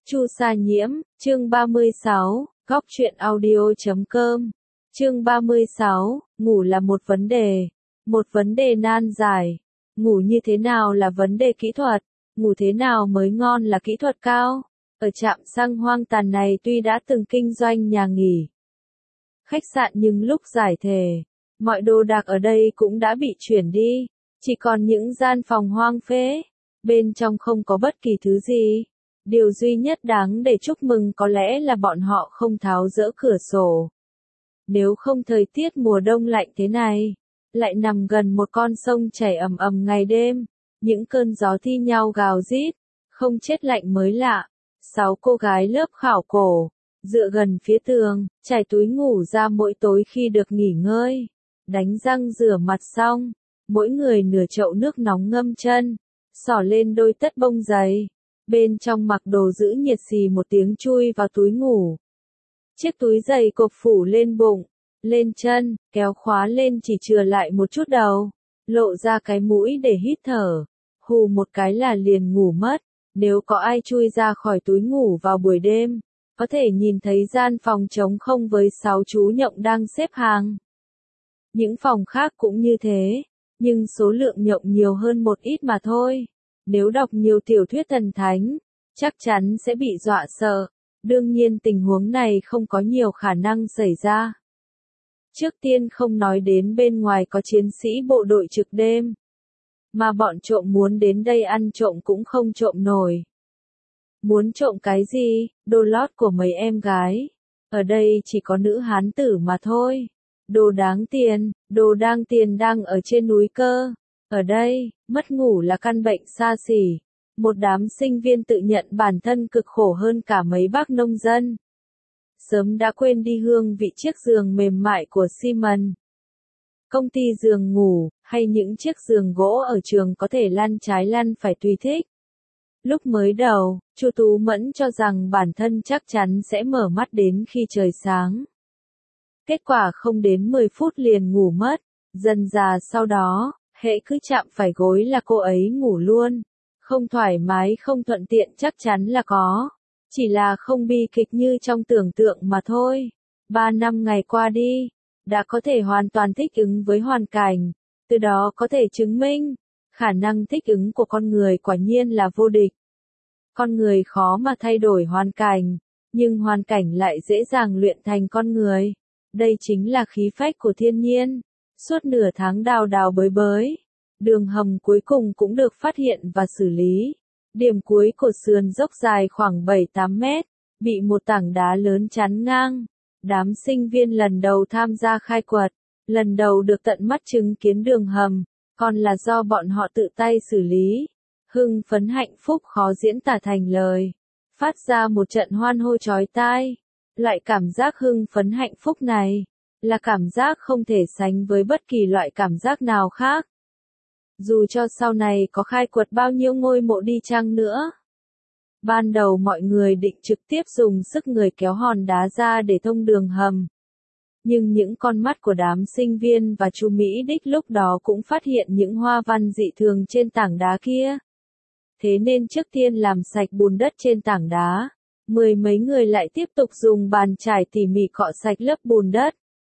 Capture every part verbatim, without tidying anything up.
Chu Sa Nhiễm, chương ba mươi sáu, góc truyện audio chấm com. Chương ba mươi sáu, ngủ là một vấn đề, một vấn đề nan giải. Ngủ như thế nào là vấn đề kỹ thuật, ngủ thế nào mới ngon là kỹ thuật cao. Ở trạm xăng hoang tàn này tuy đã từng kinh doanh nhà nghỉ, khách sạn nhưng lúc giải thể, mọi đồ đạc ở đây cũng đã bị chuyển đi, chỉ còn những gian phòng hoang phế, bên trong không có bất kỳ thứ gì. Điều duy nhất đáng để chúc mừng có lẽ là bọn họ không tháo dỡ cửa sổ. Nếu không thời tiết mùa đông lạnh thế này, lại nằm gần một con sông chảy ầm ầm ngày đêm, những cơn gió thi nhau gào rít, không chết lạnh mới lạ. Sáu cô gái lớp khảo cổ, dựa gần phía tường, trải túi ngủ ra mỗi tối khi được nghỉ ngơi, đánh răng rửa mặt xong, mỗi người nửa chậu nước nóng ngâm chân, xỏ lên đôi tất bông dày. Bên trong mặc đồ giữ nhiệt xì một tiếng chui vào túi ngủ. Chiếc túi giày cộc phủ lên bụng, lên chân, kéo khóa lên chỉ chừa lại một chút đầu, lộ ra cái mũi để hít thở. Hù một cái là liền ngủ mất. Nếu có ai chui ra khỏi túi ngủ vào buổi đêm, có thể nhìn thấy gian phòng trống không với sáu chú nhộng đang xếp hàng. Những phòng khác cũng như thế, nhưng số lượng nhộng nhiều hơn một ít mà thôi. Nếu đọc nhiều tiểu thuyết thần thánh, chắc chắn sẽ bị dọa sợ. Đương nhiên tình huống này không có nhiều khả năng xảy ra. Trước tiên không nói đến bên ngoài có chiến sĩ bộ đội trực đêm, mà bọn trộm muốn đến đây ăn trộm cũng không trộm nổi. Muốn trộm cái gì? Đồ lót của mấy em gái. Ở đây chỉ có nữ hán tử mà thôi. Đồ đáng tiền, đồ đang tiền đang ở trên núi cơ. Ở đây, mất ngủ là căn bệnh xa xỉ. Một đám sinh viên tự nhận bản thân cực khổ hơn cả mấy bác nông dân. Sớm đã quên đi hương vị chiếc giường mềm mại của Simon. Công ty giường ngủ, hay những chiếc giường gỗ ở trường có thể lăn trái lăn phải tùy thích. Lúc mới đầu, Chu Tú Mẫn cho rằng bản thân chắc chắn sẽ mở mắt đến khi trời sáng. Kết quả không đến mười phút liền ngủ mất, dần dà sau đó, hễ cứ chạm phải gối là cô ấy ngủ luôn. Không thoải mái không thuận tiện chắc chắn là có, chỉ là không bi kịch như trong tưởng tượng mà thôi. Ba năm ngày qua đi, đã có thể hoàn toàn thích ứng với hoàn cảnh, từ đó có thể chứng minh, khả năng thích ứng của con người quả nhiên là vô địch. Con người khó mà thay đổi hoàn cảnh, nhưng hoàn cảnh lại dễ dàng luyện thành con người. Đây chính là khí phách của thiên nhiên. Suốt nửa tháng đào đào bới bới, đường hầm cuối cùng cũng được phát hiện và xử lý. Điểm cuối của sườn dốc dài khoảng bảy tám mét, bị một tảng đá lớn chắn ngang. Đám sinh viên lần đầu tham gia khai quật, lần đầu được tận mắt chứng kiến đường hầm, còn là do bọn họ tự tay xử lý. Hưng phấn hạnh phúc khó diễn tả thành lời, phát ra một trận hoan hô chói tai. Loại cảm giác hưng phấn hạnh phúc này, là cảm giác không thể sánh với bất kỳ loại cảm giác nào khác. Dù cho sau này có khai quật bao nhiêu ngôi mộ đi chăng nữa. Ban đầu mọi người định trực tiếp dùng sức người kéo hòn đá ra để thông đường hầm. Nhưng những con mắt của đám sinh viên và chú Mỹ Đích lúc đó cũng phát hiện những hoa văn dị thường trên tảng đá kia. Thế nên trước tiên làm sạch bùn đất trên tảng đá, mười mấy người lại tiếp tục dùng bàn chải tỉ mỉ cọ sạch lớp bùn đất.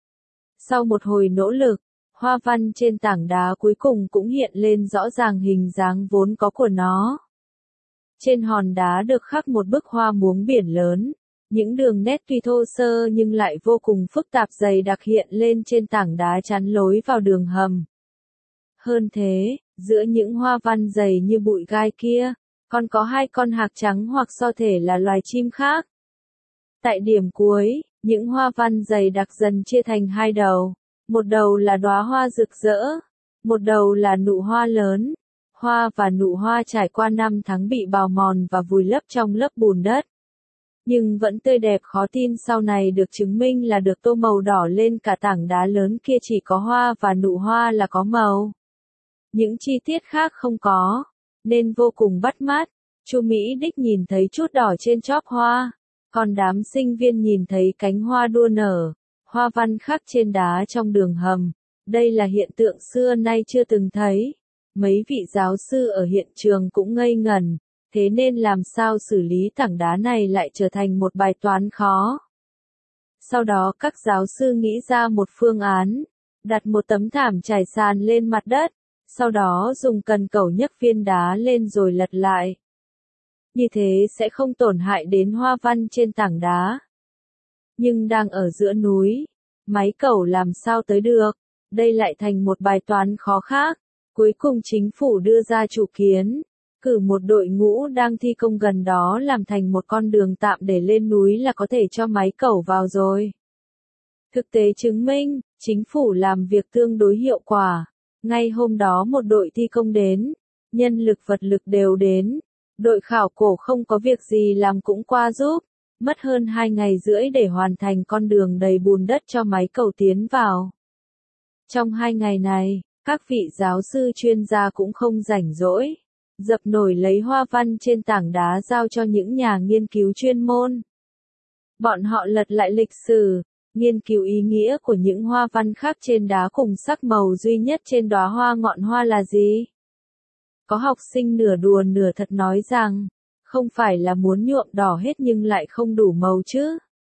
Sau một hồi nỗ lực, hoa văn trên tảng đá cuối cùng cũng hiện lên rõ ràng hình dáng vốn có của nó. Trên hòn đá được khắc một bức hoa muống biển lớn, những đường nét tuy thô sơ nhưng lại vô cùng phức tạp dày đặc hiện lên trên tảng đá chắn lối vào đường hầm. Hơn thế, giữa những hoa văn dày như bụi gai kia, còn có hai con hạc trắng hoặc so thể là loài chim khác. Tại điểm cuối, những hoa văn dày đặc dần chia thành hai đầu, một đầu là đóa hoa rực rỡ, một đầu là nụ hoa lớn. Hoa và nụ hoa trải qua năm tháng bị bào mòn và vùi lấp trong lớp bùn đất. Nhưng vẫn tươi đẹp khó tin sau này được chứng minh là được tô màu đỏ lên cả tảng đá lớn kia chỉ có hoa và nụ hoa là có màu. Những chi tiết khác không có, nên vô cùng bắt mắt. Chu Mỹ Đích nhìn thấy chút đỏ trên chóp hoa, còn đám sinh viên nhìn thấy cánh hoa đua nở, hoa văn khắc trên đá trong đường hầm. Đây là hiện tượng xưa nay chưa từng thấy. Mấy vị giáo sư ở hiện trường cũng ngây ngẩn, Thế nên làm sao xử lý tảng đá này lại trở thành một bài toán khó. Sau đó các giáo sư nghĩ ra một phương án, đặt một tấm thảm trải sàn lên mặt đất, sau đó dùng cần cẩu nhấc viên đá lên rồi lật lại. Như thế sẽ không tổn hại đến hoa văn trên tảng đá. Nhưng đang ở giữa núi, máy cẩu làm sao tới được, đây lại thành một bài toán khó khác. Cuối cùng chính phủ đưa ra chủ kiến, cử một đội ngũ đang thi công gần đó làm thành một con đường tạm để lên núi là có thể cho máy cẩu vào rồi. Thực tế chứng minh, chính phủ làm việc tương đối hiệu quả. Ngay hôm đó một đội thi công đến, nhân lực vật lực đều đến, đội khảo cổ không có việc gì làm cũng qua giúp, mất hơn hai ngày rưỡi để hoàn thành con đường đầy bùn đất cho máy cẩu tiến vào. Trong hai ngày này, các vị giáo sư chuyên gia cũng không rảnh rỗi, dập nổi lấy hoa văn trên tảng đá giao cho những nhà nghiên cứu chuyên môn. Bọn họ lật lại lịch sử, nghiên cứu ý nghĩa của những hoa văn khác trên đá cùng sắc màu duy nhất trên đóa hoa ngọn hoa là gì. Có học sinh nửa đùa nửa thật nói rằng, không phải là muốn nhuộm đỏ hết nhưng lại không đủ màu chứ.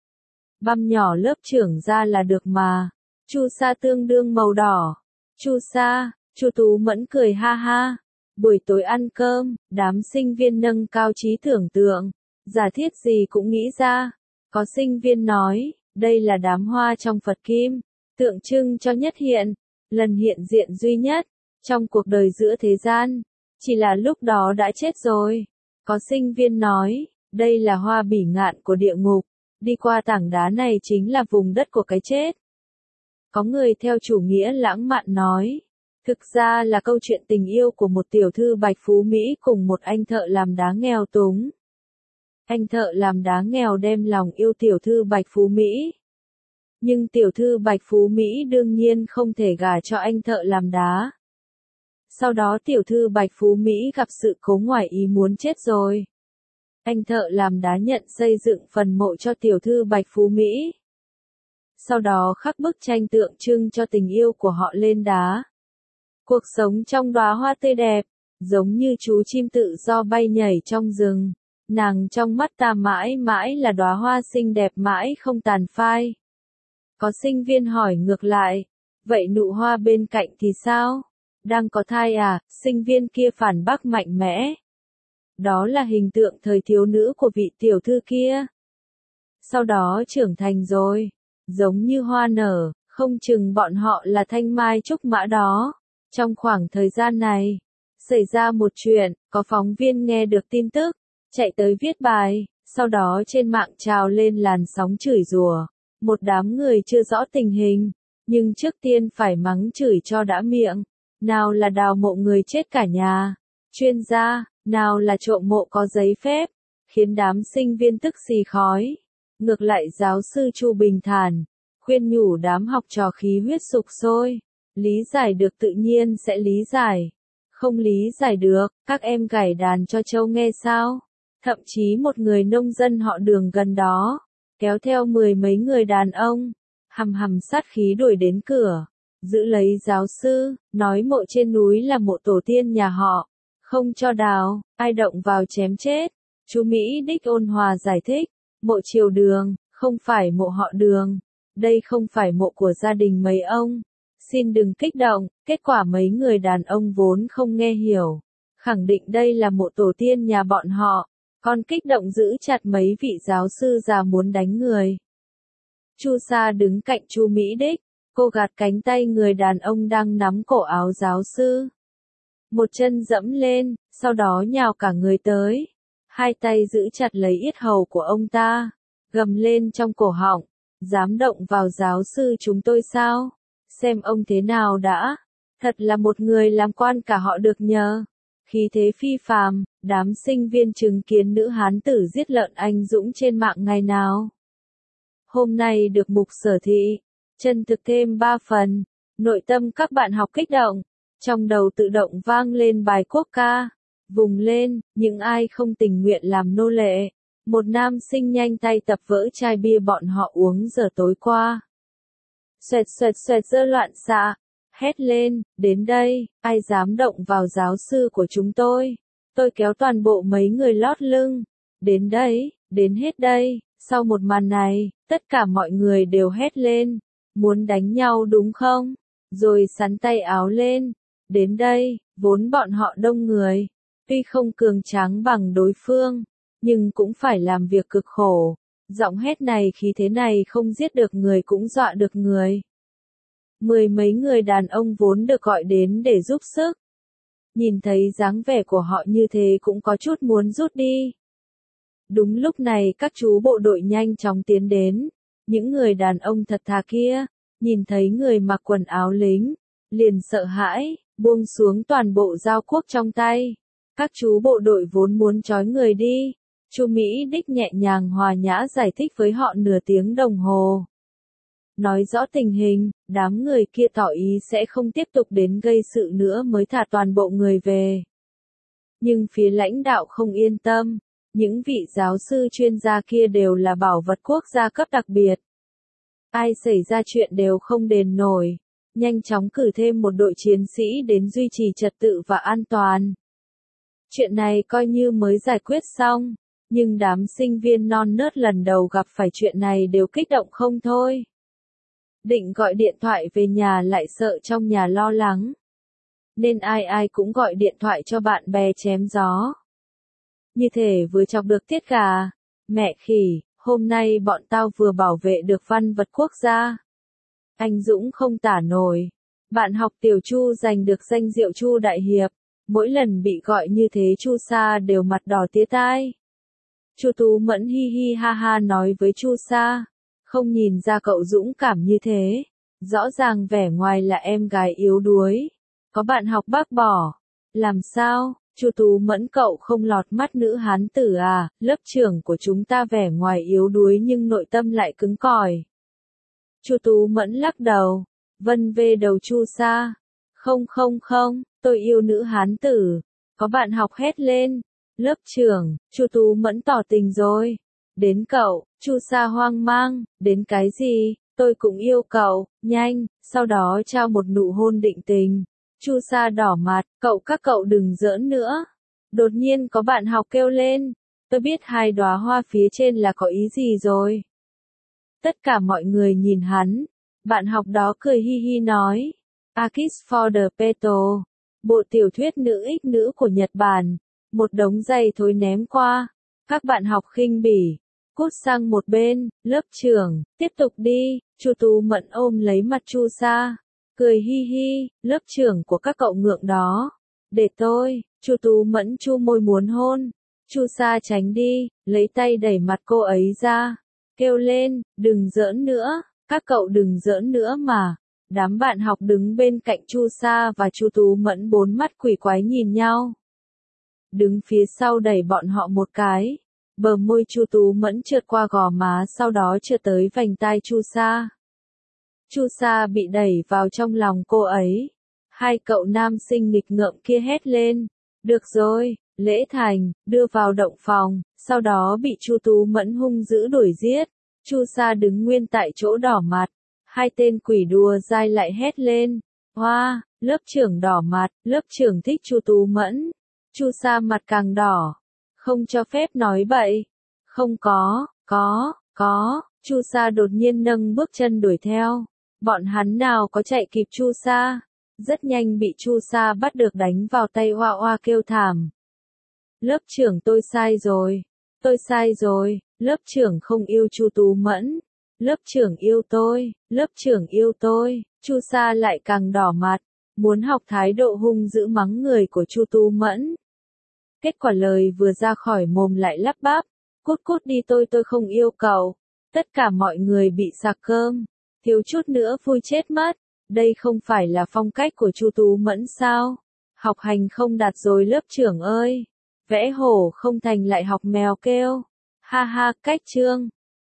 Băm nhỏ lớp trưởng ra là được mà, chu sa tương đương màu đỏ. Chu sa, chu Tú Mẫn cười ha ha. Buổi tối ăn cơm, đám sinh viên nâng cao trí tưởng tượng, giả thiết gì cũng nghĩ ra. Có sinh viên nói, đây là đám hoa trong Phật Kim, tượng trưng cho nhất hiện, lần hiện diện duy nhất, trong cuộc đời giữa thế gian, chỉ là lúc đó đã chết rồi. Có sinh viên nói, đây là hoa bỉ ngạn của địa ngục, đi qua tảng đá này chính là vùng đất của cái chết. Có người theo chủ nghĩa lãng mạn nói, thực ra là câu chuyện tình yêu của một tiểu thư Bạch Phú Mỹ cùng một anh thợ làm đá nghèo túng. Anh thợ làm đá nghèo đem lòng yêu tiểu thư Bạch Phú Mỹ. Nhưng tiểu thư Bạch Phú Mỹ đương nhiên không thể gả cho anh thợ làm đá. Sau đó tiểu thư Bạch Phú Mỹ gặp sự cố ngoài ý muốn chết rồi. Anh thợ làm đá nhận xây dựng phần mộ cho tiểu thư Bạch Phú Mỹ. Sau đó khắc bức tranh tượng trưng cho tình yêu của họ lên đá. Cuộc sống trong đóa hoa tươi đẹp, giống như chú chim tự do bay nhảy trong rừng. Nàng trong mắt ta mãi mãi là đóa hoa xinh đẹp mãi không tàn phai. Có sinh viên hỏi ngược lại, vậy nụ hoa bên cạnh thì sao? Đang có thai à? Sinh viên kia phản bác mạnh mẽ. Đó là hình tượng thời thiếu nữ của vị tiểu thư kia. Sau đó trưởng thành rồi, giống như hoa nở, không chừng bọn họ là thanh mai trúc mã đó. Trong khoảng thời gian này, xảy ra một chuyện, có phóng viên nghe được tin tức, chạy tới viết bài, sau đó trên mạng trào lên làn sóng chửi rủa. Một đám người chưa rõ tình hình, nhưng trước tiên phải mắng chửi cho đã miệng. Nào là đào mộ người chết cả nhà, chuyên gia, nào là trộm mộ có giấy phép, khiến đám sinh viên tức xì khói. Ngược lại giáo sư Chu bình thản, khuyên nhủ đám học trò khí huyết sục sôi. Lý giải được tự nhiên sẽ lý giải. Không lý giải được, các em gảy đàn cho trâu nghe sao. Thậm chí một người nông dân họ Đường gần đó, kéo theo mười mấy người đàn ông, hầm hầm sát khí đuổi đến cửa, giữ lấy giáo sư, nói mộ trên núi là mộ tổ tiên nhà họ, không cho đào, ai động vào chém chết. Chú Mỹ Đích ôn hòa giải thích, mộ Triều Đường, không phải mộ họ Đường, đây không phải mộ của gia đình mấy ông. Xin đừng kích động, kết quả mấy người đàn ông vốn không nghe hiểu, khẳng định đây là mộ tổ tiên nhà bọn họ, còn kích động giữ chặt mấy vị giáo sư già muốn đánh người. Chu Sa đứng cạnh Chu Mỹ Đích, cô gạt cánh tay người đàn ông đang nắm cổ áo giáo sư. Một chân dẫm lên, sau đó nhào cả người tới, hai tay giữ chặt lấy yết hầu của ông ta, gầm lên trong cổ họng, dám động vào giáo sư chúng tôi sao? Xem ông thế nào đã, thật là một người làm quan cả họ được nhờ. Khí thế phi phàm, đám sinh viên chứng kiến nữ hán tử giết lợn anh dũng trên mạng ngày nào. Hôm nay được mục sở thị, chân thực thêm ba phần, nội tâm các bạn học kích động, trong đầu tự động vang lên bài quốc ca, vùng lên, những ai không tình nguyện làm nô lệ. Một nam sinh nhanh tay tập vỡ chai bia bọn họ uống giờ tối qua. Xoẹt xoẹt xoẹt giơ loạn xạ, hét lên, đến đây, ai dám động vào giáo sư của chúng tôi, Tôi kéo toàn bộ mấy người lót lưng. Đến đây, đến hết đây. Sau một màn này, tất cả mọi người đều hét lên. Muốn đánh nhau đúng không? Rồi sắn tay áo lên. Đến đây, vốn bọn họ đông người. Tuy không cường tráng bằng đối phương, nhưng cũng phải làm việc cực khổ. Giọng hét này khí thế này không giết được người cũng dọa được người. Mười mấy người đàn ông vốn được gọi đến để giúp sức. Nhìn thấy dáng vẻ của họ như thế cũng có chút muốn rút đi. Đúng lúc này các chú bộ đội nhanh chóng tiến đến. Những người đàn ông thật thà kia, nhìn thấy người mặc quần áo lính, liền sợ hãi, buông xuống toàn bộ dao cuốc trong tay. Các chú bộ đội vốn muốn trói người đi. Chu Mỹ Đích nhẹ nhàng hòa nhã giải thích với họ nửa tiếng đồng hồ. Nói rõ tình hình, đám người kia tỏ ý sẽ không tiếp tục đến gây sự nữa mới thả toàn bộ người về. Nhưng phía lãnh đạo không yên tâm, những vị giáo sư chuyên gia kia đều là bảo vật quốc gia cấp đặc biệt. Ai xảy ra chuyện đều không đền nổi, nhanh chóng cử thêm một đội chiến sĩ đến duy trì trật tự và an toàn. Chuyện này coi như mới giải quyết xong, nhưng đám sinh viên non nớt lần đầu gặp phải chuyện này đều kích động không thôi. Định gọi điện thoại về nhà lại sợ trong nhà lo lắng. Nên ai ai cũng gọi điện thoại cho bạn bè chém gió. Như thể vừa chọc được tiết gà. Mẹ khỉ, hôm nay bọn tao vừa bảo vệ được văn vật quốc gia. Anh Dũng không tả nổi. Bạn học tiểu Chu giành được danh hiệu Chu Đại Hiệp. Mỗi lần bị gọi như thế Chu Sa đều mặt đỏ tía tai. Chu Tú Mẫn hi hi ha ha nói với Chu Sa. Không nhìn ra cậu dũng cảm như thế. Rõ ràng vẻ ngoài là em gái yếu đuối. Có bạn học bác bỏ. Làm sao, Chu Tú Mẫn cậu không lọt mắt nữ hán tử à, lớp trưởng của chúng ta vẻ ngoài yếu đuối nhưng nội tâm lại cứng cỏi. Chu Tú Mẫn lắc đầu, vân vê đầu Chu Sa. Không không không, tôi yêu nữ hán tử. Có bạn học hét lên. Lớp trưởng, Chu Tú Mẫn tỏ tình rồi. Đến cậu, Chu Sa hoang mang, đến cái gì, tôi cũng yêu cậu, nhanh, sau đó trao một nụ hôn định tình. Chu Sa đỏ mặt, cậu các cậu đừng giỡn nữa. Đột nhiên có bạn học kêu lên, tôi biết hai đóa hoa phía trên là có ý gì rồi. Tất cả mọi người nhìn hắn, bạn học đó cười hi hi nói, A Kiss for the Petal, bộ tiểu thuyết nữ ích nữ của Nhật Bản, một đống giày thối ném qua, các bạn học khinh bỉ. Cút sang một bên, lớp trưởng, tiếp tục đi, Chu Tú Mẫn ôm lấy mặt Chu Sa, cười hi hi, lớp trưởng của các cậu ngượng đó. Để tôi, Chu Tú Mẫn chu môi muốn hôn, Chu Sa tránh đi, lấy tay đẩy mặt cô ấy ra, kêu lên, đừng giỡn nữa, các cậu đừng giỡn nữa mà. Đám bạn học đứng bên cạnh Chu Sa và Chu Tú Mẫn bốn mắt quỷ quái nhìn nhau. Đứng phía sau đẩy bọn họ một cái. Bờ môi Chu Tú Mẫn trượt qua gò má sau đó trượt tới vành tai Chu Sa. Chu Sa bị đẩy vào trong lòng cô ấy. Hai cậu nam sinh nghịch ngợm kia hét lên. Được rồi, lễ thành, đưa vào động phòng, sau đó bị Chu Tú Mẫn hung dữ đuổi giết. Chu Sa đứng nguyên tại chỗ đỏ mặt. Hai tên quỷ đùa dai lại hét lên. Hoa, lớp trưởng đỏ mặt, lớp trưởng thích Chu Tú Mẫn. Chu Sa mặt càng đỏ. Không cho phép nói bậy. Không có, có, có, Chu Sa đột nhiên nâng bước chân đuổi theo. Bọn hắn nào có chạy kịp Chu Sa. Rất nhanh bị Chu Sa bắt được đánh vào tay oa oa kêu thảm. Lớp trưởng tôi sai rồi. Tôi sai rồi, lớp trưởng không yêu Chu Tú Mẫn. Lớp trưởng yêu tôi, lớp trưởng yêu tôi. Chu Sa lại càng đỏ mặt. Muốn học thái độ hung dữ mắng người của Chu Tú Mẫn. Kết quả lời vừa ra khỏi mồm lại lắp bắp, cút cút đi tôi tôi không yêu cậu. Tất cả mọi người bị sặc cơm, thiếu chút nữa vui chết mất. Đây không phải là phong cách của Chu Tú Mẫn sao? Học hành không đạt rồi lớp trưởng ơi. Vẽ hổ không thành lại học mèo kêu. Ha ha, cách chương.